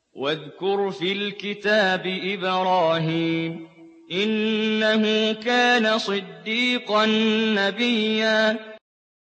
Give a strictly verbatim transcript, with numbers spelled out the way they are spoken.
وَاذْكُرْ فِي الْكِتَابِ إِبْرَاهِيمَ ۚ إِنَّهُ كَانَ صِدِّيقًا نَّبِيًّا